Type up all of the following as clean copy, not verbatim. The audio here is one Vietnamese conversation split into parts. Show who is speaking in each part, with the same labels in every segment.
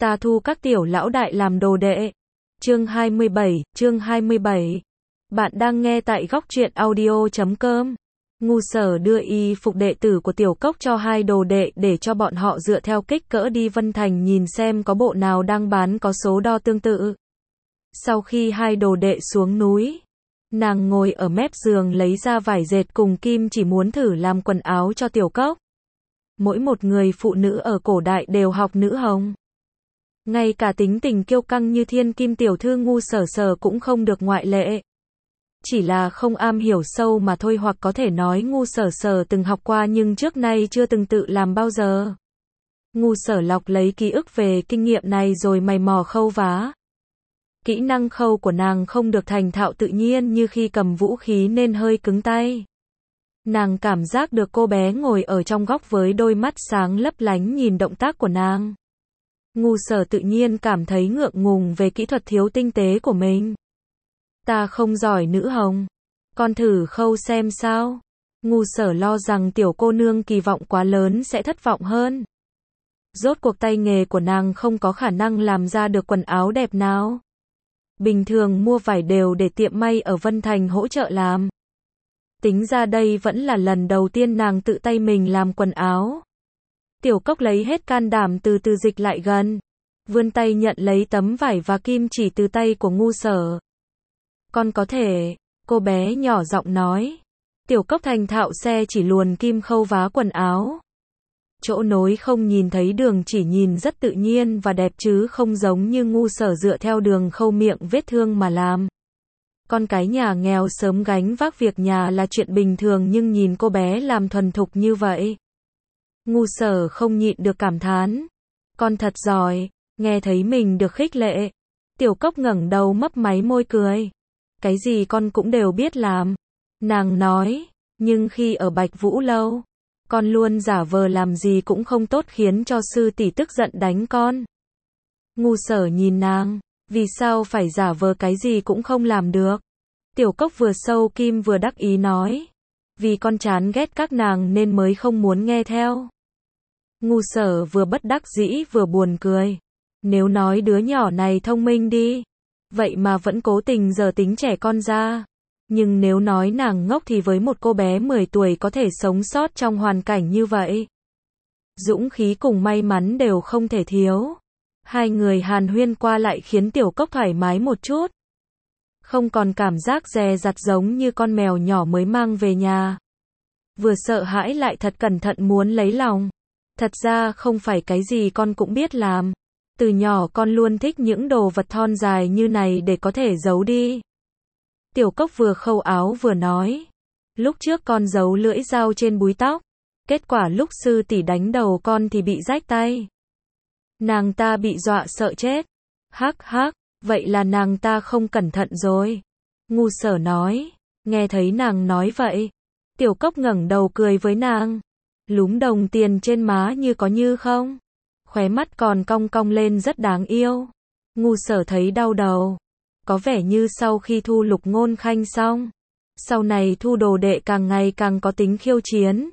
Speaker 1: Ta thu các tiểu lão đại làm đồ đệ. Chương 27. Bạn đang nghe tại góc truyện audio.com. Ngu Sở đưa y phục đệ tử của Tiểu Cốc cho hai đồ đệ để cho bọn họ dựa theo kích cỡ đi Vân Thành nhìn xem có bộ nào đang bán có số đo tương tự. Sau khi hai đồ đệ xuống núi, nàng ngồi ở mép giường lấy ra vải dệt cùng kim chỉ muốn thử làm quần áo cho Tiểu Cốc. Mỗi một người phụ nữ ở cổ đại đều học nữ hồng. Ngay cả tính tình kiêu căng như thiên kim tiểu thư Ngu Sở cũng không được ngoại lệ. Chỉ là không am hiểu sâu mà thôi, hoặc có thể nói Ngu Sở từng học qua nhưng trước nay chưa từng tự làm bao giờ. Ngu Sở lọc lấy ký ức về kinh nghiệm này rồi mày mò khâu vá. Kỹ năng khâu của nàng không được thành thạo tự nhiên như khi cầm vũ khí nên hơi cứng tay. Nàng cảm giác được cô bé ngồi ở trong góc với đôi mắt sáng lấp lánh nhìn động tác của nàng. Ngu Sở tự nhiên cảm thấy ngượng ngùng về kỹ thuật thiếu tinh tế của mình. Ta không giỏi nữ hồng. Con thử khâu xem sao. Ngu Sở lo rằng tiểu cô nương kỳ vọng quá lớn sẽ thất vọng hơn. Rốt cuộc tay nghề của nàng không có khả năng làm ra được quần áo đẹp nào. Bình thường mua vải đều để tiệm may ở Vân Thành hỗ trợ làm. Tính ra đây vẫn là lần đầu tiên nàng tự tay mình làm quần áo. Tiểu Cốc lấy hết can đảm từ từ dịch lại gần. Vươn tay nhận lấy tấm vải và kim chỉ từ tay của Ngu Sở. Con có thể, cô bé nhỏ giọng nói. Tiểu Cốc thành thạo xe chỉ luồn kim khâu vá quần áo. Chỗ nối không nhìn thấy đường chỉ nhìn rất tự nhiên và đẹp chứ không giống như Ngu Sở dựa theo đường khâu miệng vết thương mà làm. Con cái nhà nghèo sớm gánh vác việc nhà là chuyện bình thường nhưng nhìn cô bé làm thuần thục như vậy. Ngu Sở không nhịn được cảm thán. Con thật giỏi, nghe thấy mình được khích lệ. Tiểu Cốc ngẩng đầu mấp máy môi cười. Cái gì con cũng đều biết làm. Nàng nói, nhưng khi ở Bạch Vũ Lâu, con luôn giả vờ làm gì cũng không tốt khiến cho sư tỷ tức giận đánh con. Ngu Sở nhìn nàng, vì sao phải giả vờ cái gì cũng không làm được. Tiểu Cốc vừa sâu kim vừa đắc ý nói. Vì con chán ghét các nàng nên mới không muốn nghe theo. Ngu Sở vừa bất đắc dĩ vừa buồn cười. Nếu nói đứa nhỏ này thông minh đi, vậy mà vẫn cố tình giở tính trẻ con ra. Nhưng nếu nói nàng ngốc thì với một cô bé 10 tuổi có thể sống sót trong hoàn cảnh như vậy. Dũng khí cùng may mắn đều không thể thiếu. Hai người hàn huyên qua lại khiến Tiểu Cốc thoải mái một chút. Không còn cảm giác dè dặt giống như con mèo nhỏ mới mang về nhà. Vừa sợ hãi lại thật cẩn thận muốn lấy lòng. Thật ra không phải cái gì con cũng biết làm. Từ nhỏ con luôn thích những đồ vật thon dài như này để có thể giấu đi. Tiểu Cốc vừa khâu áo vừa nói. Lúc trước con giấu lưỡi dao trên búi tóc. Kết quả lúc sư tỷ đánh đầu con thì bị rách tay. Nàng ta bị dọa sợ chết. Hắc hắc, vậy là nàng ta không cẩn thận rồi. Ngu Sở nói. Nghe thấy nàng nói vậy. Tiểu Cốc ngẩng đầu cười với nàng. Lúm đồng tiền trên má như có như không. Khóe mắt còn cong cong lên rất đáng yêu. Ngu Sở thấy đau đầu. Có vẻ như sau khi thu Lục Ngôn Khanh xong, sau này thu đồ đệ càng ngày càng có tính khiêu chiến.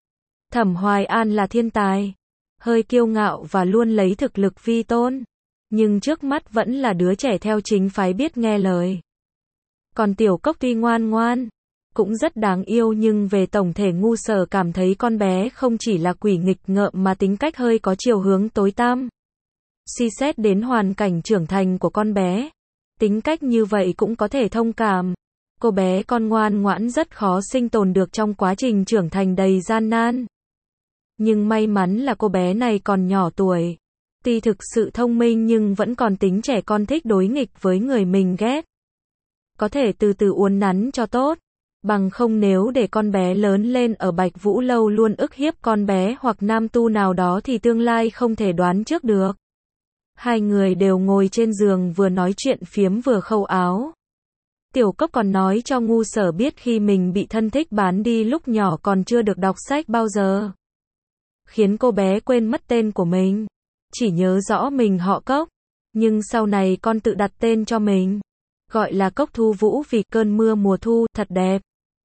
Speaker 1: Thẩm Hoài An là thiên tài, hơi kiêu ngạo và luôn lấy thực lực vi tôn, nhưng trước mắt vẫn là đứa trẻ theo chính phái biết nghe lời. Còn Tiểu Cốc tuy ngoan ngoan, cũng rất đáng yêu nhưng về tổng thể Ngu Sở cảm thấy con bé không chỉ là quỷ nghịch ngợm mà tính cách hơi có chiều hướng tối tăm. Suy xét đến hoàn cảnh trưởng thành của con bé, tính cách như vậy cũng có thể thông cảm. Cô bé con ngoan ngoãn rất khó sinh tồn được trong quá trình trưởng thành đầy gian nan. Nhưng may mắn là cô bé này còn nhỏ tuổi. Tuy thực sự thông minh nhưng vẫn còn tính trẻ con thích đối nghịch với người mình ghét. Có thể từ từ uốn nắn cho tốt. Bằng không nếu để con bé lớn lên ở Bạch Vũ Lâu luôn ức hiếp con bé hoặc nam tu nào đó thì tương lai không thể đoán trước được. Hai người đều ngồi trên giường vừa nói chuyện phiếm vừa khâu áo. Tiểu Cốc còn nói cho Ngu Sở biết khi mình bị thân thích bán đi lúc nhỏ còn chưa được đọc sách bao giờ. Khiến cô bé quên mất tên của mình. Chỉ nhớ rõ mình họ Cốc. Nhưng sau này con tự đặt tên cho mình. Gọi là Cốc Thu Vũ vì cơn mưa mùa thu thật đẹp.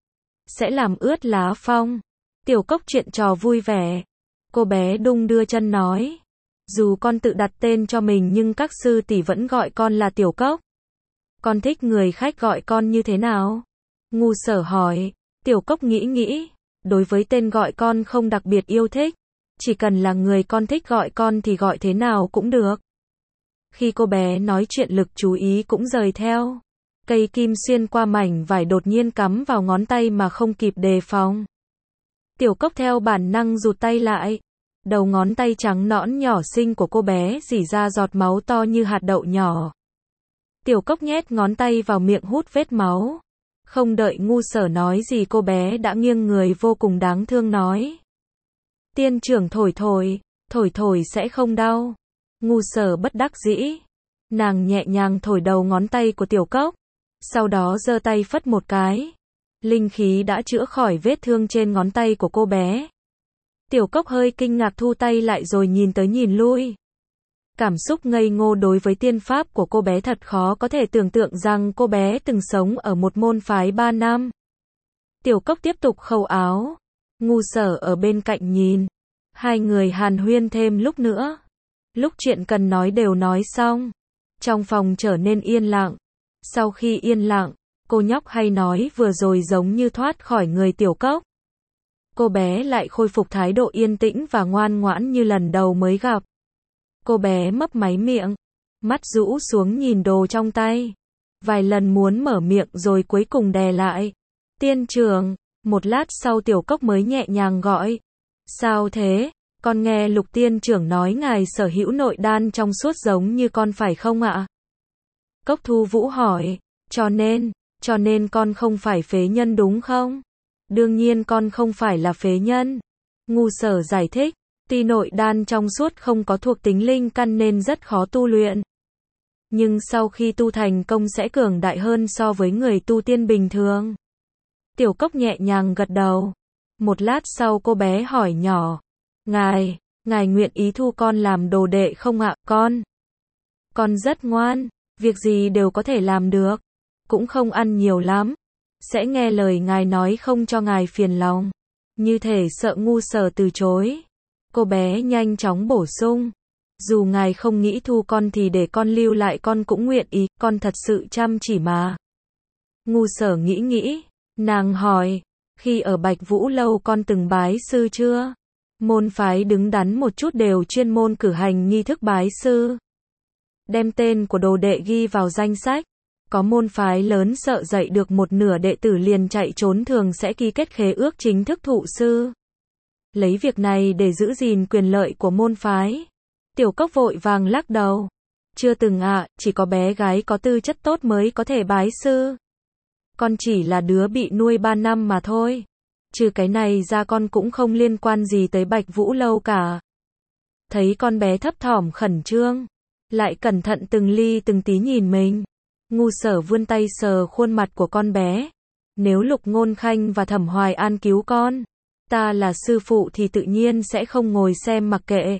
Speaker 1: Sẽ làm ướt lá phong. Tiểu Cốc chuyện trò vui vẻ. Cô bé đung đưa chân nói. Dù con tự đặt tên cho mình nhưng các sư tỷ vẫn gọi con là Tiểu Cốc. Con thích người khách gọi con như thế nào? Ngu Sở hỏi. Tiểu Cốc nghĩ nghĩ. Đối với tên gọi con không đặc biệt yêu thích. Chỉ cần là người con thích gọi con thì gọi thế nào cũng được. Khi cô bé nói chuyện lực chú ý cũng rời theo. Cây kim xuyên qua mảnh vải đột nhiên cắm vào ngón tay mà không kịp đề phòng. Tiểu Cốc theo bản năng rụt tay lại. Đầu ngón tay trắng nõn nhỏ xinh của cô bé rỉ ra giọt máu to như hạt đậu nhỏ. Tiểu Cốc nhét ngón tay vào miệng hút vết máu. Không đợi Ngu Sở nói gì cô bé đã nghiêng người vô cùng đáng thương nói. Tiên trưởng thổi thổi sẽ không đau. Ngu Sở bất đắc dĩ. Nàng nhẹ nhàng thổi đầu ngón tay của Tiểu Cốc. Sau đó giơ tay phất một cái. Linh khí đã chữa khỏi vết thương trên ngón tay của cô bé. Tiểu Cốc hơi kinh ngạc thu tay lại rồi nhìn tới nhìn lui. Cảm xúc ngây ngô đối với tiên pháp của cô bé thật khó có thể tưởng tượng rằng cô bé từng sống ở một môn phái 3 năm. Tiểu Cốc tiếp tục khâu áo. Ngu Sở ở bên cạnh nhìn. Hai người hàn huyên thêm lúc nữa. Lúc chuyện cần nói đều nói xong. Trong phòng trở nên yên lặng. Sau khi yên lặng, cô nhóc hay nói vừa rồi giống như thoát khỏi người Tiểu Cốc. Cô bé lại khôi phục thái độ yên tĩnh và ngoan ngoãn như lần đầu mới gặp. Cô bé mấp máy miệng, mắt rũ xuống nhìn đồ trong tay. Vài lần muốn mở miệng rồi cuối cùng đè lại. Tiên trưởng, một lát sau Tiểu Cốc mới nhẹ nhàng gọi. Sao thế? Con nghe Lục tiên trưởng nói ngài sở hữu nội đan trong suốt giống như con phải không ạ? Cốc Thu Vũ hỏi, cho nên con không phải phế nhân đúng không? Đương nhiên con không phải là phế nhân. Ngu Sở giải thích, tuy nội đan trong suốt không có thuộc tính linh căn nên rất khó tu luyện. Nhưng sau khi tu thành công sẽ cường đại hơn so với người tu tiên bình thường. Tiểu Cốc nhẹ nhàng gật đầu. Một lát sau cô bé hỏi nhỏ, ngài nguyện ý thu con làm đồ đệ không ạ? Con rất ngoan, việc gì đều có thể làm được, cũng không ăn nhiều lắm, sẽ nghe lời ngài nói không cho ngài phiền lòng. Như thể sợ Ngu Sở từ chối. Cô bé nhanh chóng bổ sung, dù ngài không nghĩ thu con thì để con lưu lại con cũng nguyện ý, con thật sự chăm chỉ mà. Ngu Sở nghĩ nghĩ, nàng hỏi, khi ở Bạch Vũ Lâu con từng bái sư chưa? Môn phái đứng đắn một chút đều chuyên môn cử hành nghi thức bái sư. Đem tên của đồ đệ ghi vào danh sách. Có môn phái lớn sợ dạy được một nửa đệ tử liền chạy trốn thường sẽ ký kết khế ước chính thức thụ sư. Lấy việc này để giữ gìn quyền lợi của môn phái. Tiểu Cốc vội vàng lắc đầu. Chưa từng ạ, chỉ có bé gái có tư chất tốt mới có thể bái sư. Con chỉ là đứa bị nuôi 3 năm mà thôi. Trừ cái này ra con cũng không liên quan gì tới Bạch Vũ Lâu cả. Thấy con bé thấp thỏm khẩn trương, lại cẩn thận từng ly từng tí nhìn mình. Ngu Sở vươn tay sờ khuôn mặt của con bé. Nếu Lục Ngôn Khanh và Thẩm Hoài An cứu con, ta là sư phụ thì tự nhiên sẽ không ngồi xem mặc kệ.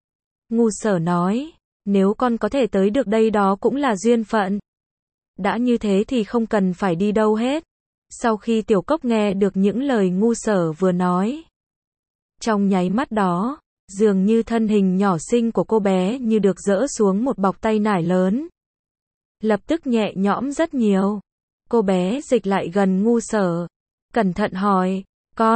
Speaker 1: Ngu Sở nói, nếu con có thể tới được đây đó cũng là duyên phận. Đã như thế thì không cần phải đi đâu hết. Sau khi Tiểu Cốc nghe được những lời Ngu Sở vừa nói, trong nháy mắt đó, dường như thân hình nhỏ xinh của cô bé như được dỡ xuống một bọc tay nải lớn. Lập tức nhẹ nhõm rất nhiều. Cô bé dịch lại gần Ngu Sở, cẩn thận hỏi,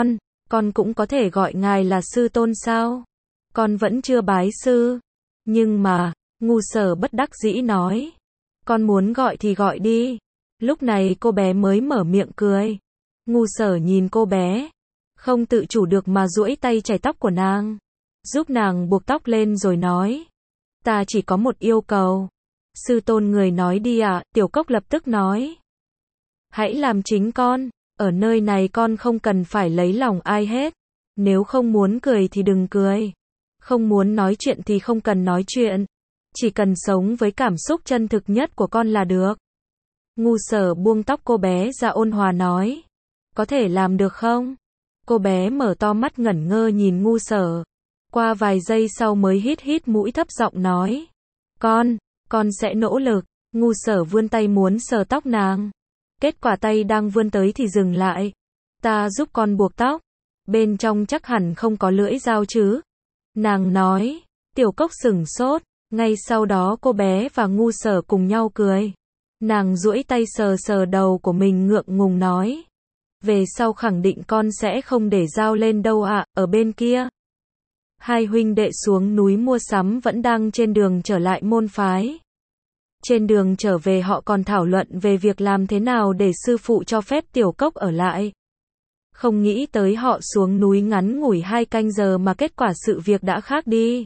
Speaker 1: con cũng có thể gọi ngài là sư tôn sao? Con vẫn chưa bái sư. Nhưng mà, Ngu Sở bất đắc dĩ nói, con muốn gọi thì gọi đi. Lúc này cô bé mới mở miệng cười. Ngu Sở nhìn cô bé, không tự chủ được mà duỗi tay chải tóc của nàng, giúp nàng buộc tóc lên rồi nói, ta chỉ có một yêu cầu. Sư tôn người nói đi ạ. Tiểu Cốc lập tức nói, hãy làm chính con, ở nơi này con không cần phải lấy lòng ai hết. Nếu không muốn cười thì đừng cười, không muốn nói chuyện thì không cần nói chuyện, chỉ cần sống với cảm xúc chân thực nhất của con là được. Ngu Sở buông tóc cô bé ra ôn hòa nói, có thể làm được không? Cô bé mở to mắt ngẩn ngơ nhìn Ngu Sở, qua vài giây sau mới hít mũi thấp giọng nói, con sẽ nỗ lực. Ngu Sở vươn tay muốn sờ tóc nàng, kết quả tay đang vươn tới thì dừng lại. Ta giúp con buộc tóc, bên trong chắc hẳn không có lưỡi dao chứ? Nàng nói, Tiểu Cốc sửng sốt, ngay sau đó cô bé và Ngu Sở cùng nhau cười. Nàng duỗi tay sờ sờ đầu của mình ngượng ngùng nói. Về sau khẳng định con sẽ không để dao lên đâu ạ, ở bên kia. Hai huynh đệ xuống núi mua sắm vẫn đang trên đường trở lại môn phái. Trên đường trở về họ còn thảo luận về việc làm thế nào để sư phụ cho phép Tiểu Cốc ở lại. Không nghĩ tới họ xuống núi ngắn ngủi 2 canh giờ mà kết quả sự việc đã khác đi.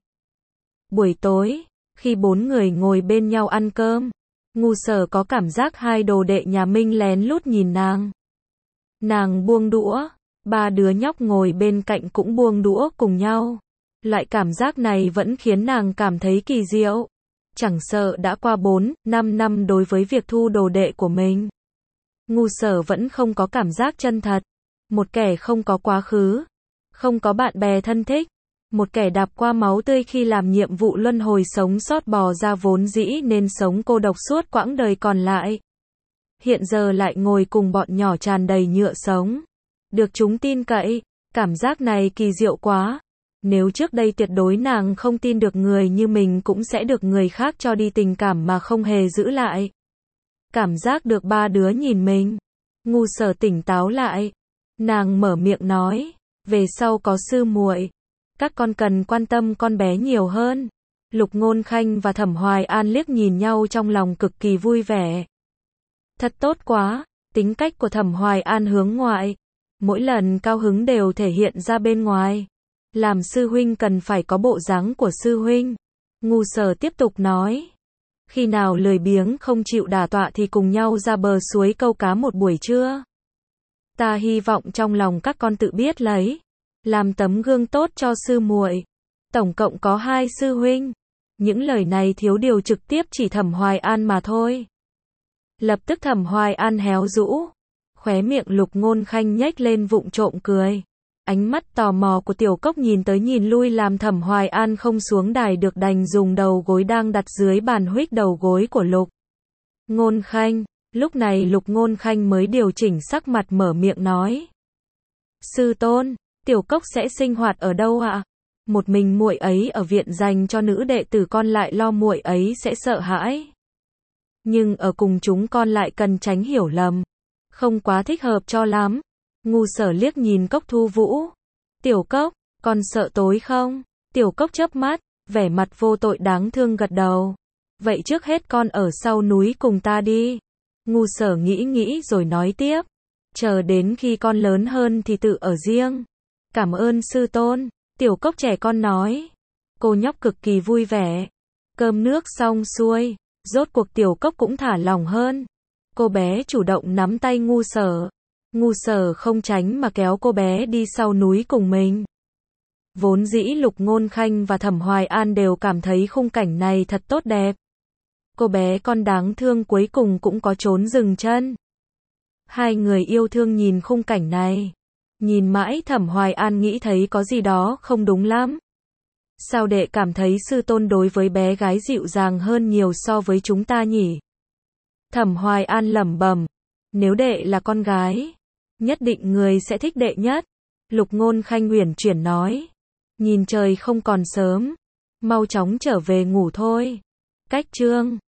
Speaker 1: Buổi tối, khi 4 người ngồi bên nhau ăn cơm, Ngu Sở có cảm giác hai đồ đệ nhà Minh lén lút nhìn nàng. Nàng buông đũa, 3 đứa nhóc ngồi bên cạnh cũng buông đũa cùng nhau. Loại cảm giác này vẫn khiến nàng cảm thấy kỳ diệu. Chẳng sợ đã qua 4-5 năm đối với việc thu đồ đệ của mình. Ngu Sở vẫn không có cảm giác chân thật. Một kẻ không có quá khứ, không có bạn bè thân thích, một kẻ đạp qua máu tươi khi làm nhiệm vụ luân hồi sống sót bò ra vốn dĩ nên sống cô độc suốt quãng đời còn lại. Hiện giờ lại ngồi cùng bọn nhỏ tràn đầy nhựa sống. Được chúng tin cậy, cảm giác này kỳ diệu quá. Nếu trước đây tuyệt đối nàng không tin được người như mình cũng sẽ được người khác cho đi tình cảm mà không hề giữ lại. Cảm giác được 3 đứa nhìn mình. Ngu Sở tỉnh táo lại. Nàng mở miệng nói, về sau có sư muội, các con cần quan tâm con bé nhiều hơn. Lục Ngôn Khanh và Thẩm Hoài An liếc nhìn nhau trong lòng cực kỳ vui vẻ. Thật tốt quá, tính cách của Thẩm Hoài An hướng ngoại, mỗi lần cao hứng đều thể hiện ra bên ngoài. Làm sư huynh cần phải có bộ dáng của sư huynh. Ngu Sở tiếp tục nói, khi nào lười biếng không chịu đả tọa thì cùng nhau ra bờ suối câu cá một buổi trưa. Ta hy vọng trong lòng các con tự biết lấy, làm tấm gương tốt cho sư muội. Tổng cộng có 2 sư huynh. Những lời này thiếu điều trực tiếp chỉ Thẩm Hoài An mà thôi. Lập tức Thẩm Hoài An héo rũ, khóe miệng Lục Ngôn Khanh nhếch lên vụng trộm cười. Ánh mắt tò mò của Tiểu Cốc nhìn tới nhìn lui làm Thẩm Hoài An không xuống đài được đành dùng đầu gối đang đặt dưới bàn huých đầu gối của Lục Ngôn Khanh. Lúc này Lục Ngôn Khanh mới điều chỉnh sắc mặt mở miệng nói. Sư tôn, Tiểu Cốc sẽ sinh hoạt ở đâu ạ? Một mình muội ấy ở viện dành cho nữ đệ tử con lại lo muội ấy sẽ sợ hãi. Nhưng ở cùng chúng con lại cần tránh hiểu lầm. Không quá thích hợp cho lắm. Ngu Sở liếc nhìn Cốc Thu Vũ. Tiểu Cốc, con sợ tối không? Tiểu Cốc chớp mắt, vẻ mặt vô tội đáng thương gật đầu. Vậy trước hết con ở sau núi cùng ta đi. Ngu Sở nghĩ rồi nói tiếp. Chờ đến khi con lớn hơn thì tự ở riêng. Cảm ơn sư tôn. Tiểu Cốc trẻ con nói. Cô nhóc cực kỳ vui vẻ. Cơm nước xong xuôi, rốt cuộc Tiểu Cốc cũng thả lỏng hơn. Cô bé chủ động nắm tay Ngu Sở. Ngu Sở không tránh mà kéo cô bé đi sau núi cùng mình. Vốn dĩ Lục Ngôn Khanh và Thẩm Hoài An đều cảm thấy khung cảnh này thật tốt đẹp. Cô bé con đáng thương cuối cùng cũng có trốn dừng chân. Hai người yêu thương nhìn khung cảnh này. Nhìn mãi Thẩm Hoài An nghĩ thấy có gì đó không đúng lắm. Sao đệ cảm thấy sư tôn đối với bé gái dịu dàng hơn nhiều so với chúng ta nhỉ? Thẩm Hoài An lẩm bẩm. Nếu đệ là con gái, nhất định người sẽ thích đệ nhất. Lục Ngôn Khanh uyển chuyển nói. Nhìn trời không còn sớm, mau chóng trở về ngủ thôi. Cách chương